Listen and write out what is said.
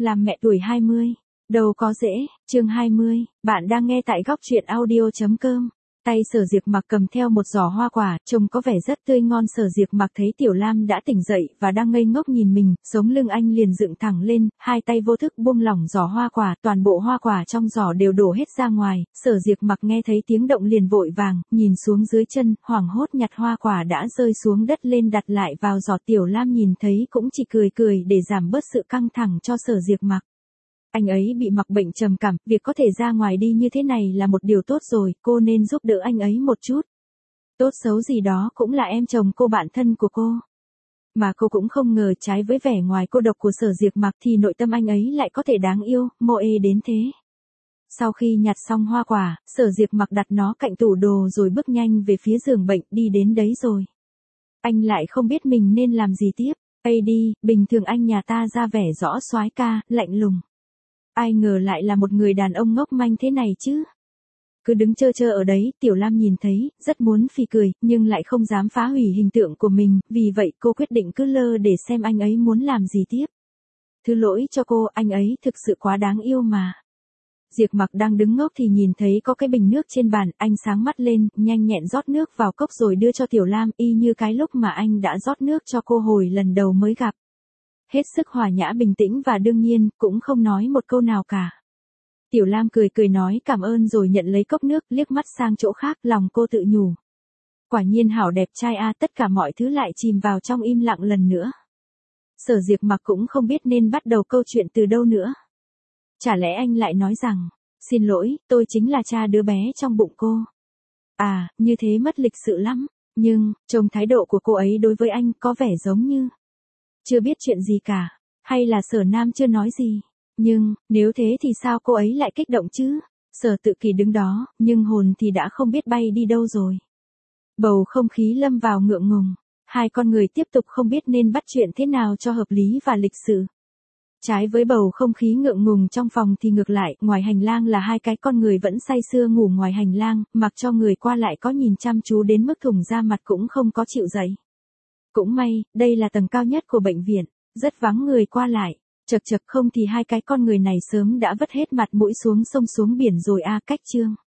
Làm mẹ tuổi 20, đâu có dễ. Chương 20, bạn đang nghe tại góc truyện audio.com. Tay Sở Diệp Mặc cầm theo một giỏ hoa quả, trông có vẻ rất tươi ngon. Sở Diệp Mặc thấy Tiểu Lam đã tỉnh dậy và đang ngây ngốc nhìn mình, sống lưng anh liền dựng thẳng lên, hai tay vô thức buông lỏng giỏ hoa quả, toàn bộ hoa quả trong giỏ đều đổ hết ra ngoài. Sở Diệp Mặc nghe thấy tiếng động liền vội vàng, nhìn xuống dưới chân, hoảng hốt nhặt hoa quả đã rơi xuống đất lên đặt lại vào giỏ. Tiểu Lam nhìn thấy cũng chỉ cười cười để giảm bớt sự căng thẳng cho Sở Diệp Mặc. Anh ấy bị mắc bệnh trầm cảm, việc có thể ra ngoài đi như thế này là một điều tốt rồi, cô nên giúp đỡ anh ấy một chút. Tốt xấu gì đó cũng là em chồng cô, bạn thân của cô. Mà cô cũng không ngờ trái với vẻ ngoài cô độc của Sở Diệp Mặc thì nội tâm anh ấy lại có thể đáng yêu, mô ê đến thế. Sau khi nhặt xong hoa quả, Sở Diệp Mặc đặt nó cạnh tủ đồ rồi bước nhanh về phía giường bệnh. Đi đến đấy rồi, anh lại không biết mình nên làm gì tiếp. Ây đi, bình thường anh nhà ta ra vẻ rõ soái ca, lạnh lùng. Ai ngờ lại là một người đàn ông ngốc manh thế này chứ. Cứ đứng chơ chơ ở đấy, Tiểu Lam nhìn thấy, rất muốn phì cười, nhưng lại không dám phá hủy hình tượng của mình, vì vậy cô quyết định cứ lơ để xem anh ấy muốn làm gì tiếp. Thứ lỗi cho cô, anh ấy thực sự quá đáng yêu mà. Diệp Mặc đang đứng ngốc thì nhìn thấy có cái bình nước trên bàn, anh sáng mắt lên, nhanh nhẹn rót nước vào cốc rồi đưa cho Tiểu Lam, y như cái lúc mà anh đã rót nước cho cô hồi lần đầu mới gặp. Hết sức hòa nhã bình tĩnh và đương nhiên, cũng không nói một câu nào cả. Tiểu Lam cười cười nói cảm ơn rồi nhận lấy cốc nước, liếc mắt sang chỗ khác, lòng cô tự nhủ. Quả nhiên hảo đẹp trai a. Tất cả mọi thứ lại chìm vào trong im lặng lần nữa. Sở Diệp Mặc cũng không biết nên bắt đầu câu chuyện từ đâu nữa. Chả lẽ anh lại nói rằng, xin lỗi, tôi chính là cha đứa bé trong bụng cô. À, như thế mất lịch sự lắm, nhưng, trông thái độ của cô ấy đối với anh có vẻ giống như chưa biết chuyện gì cả, hay là Sở Nam chưa nói gì. Nhưng, nếu thế thì sao cô ấy lại kích động chứ? Sở Tự Kỳ đứng đó, nhưng hồn thì đã không biết bay đi đâu rồi. Bầu không khí lâm vào ngượng ngùng, hai con người tiếp tục không biết nên bắt chuyện thế nào cho hợp lý và lịch sự. Trái với bầu không khí ngượng ngùng trong phòng thì ngược lại, ngoài hành lang là hai cái con người vẫn say sưa ngủ ngoài hành lang, mặc cho người qua lại có nhìn chăm chú đến mức thủng da mặt cũng không có chịu dậy. Cũng may, đây là tầng cao nhất của bệnh viện, rất vắng người qua lại, chật chật không thì hai cái con người này sớm đã vứt hết mặt mũi xuống sông xuống biển rồi a. Cách chương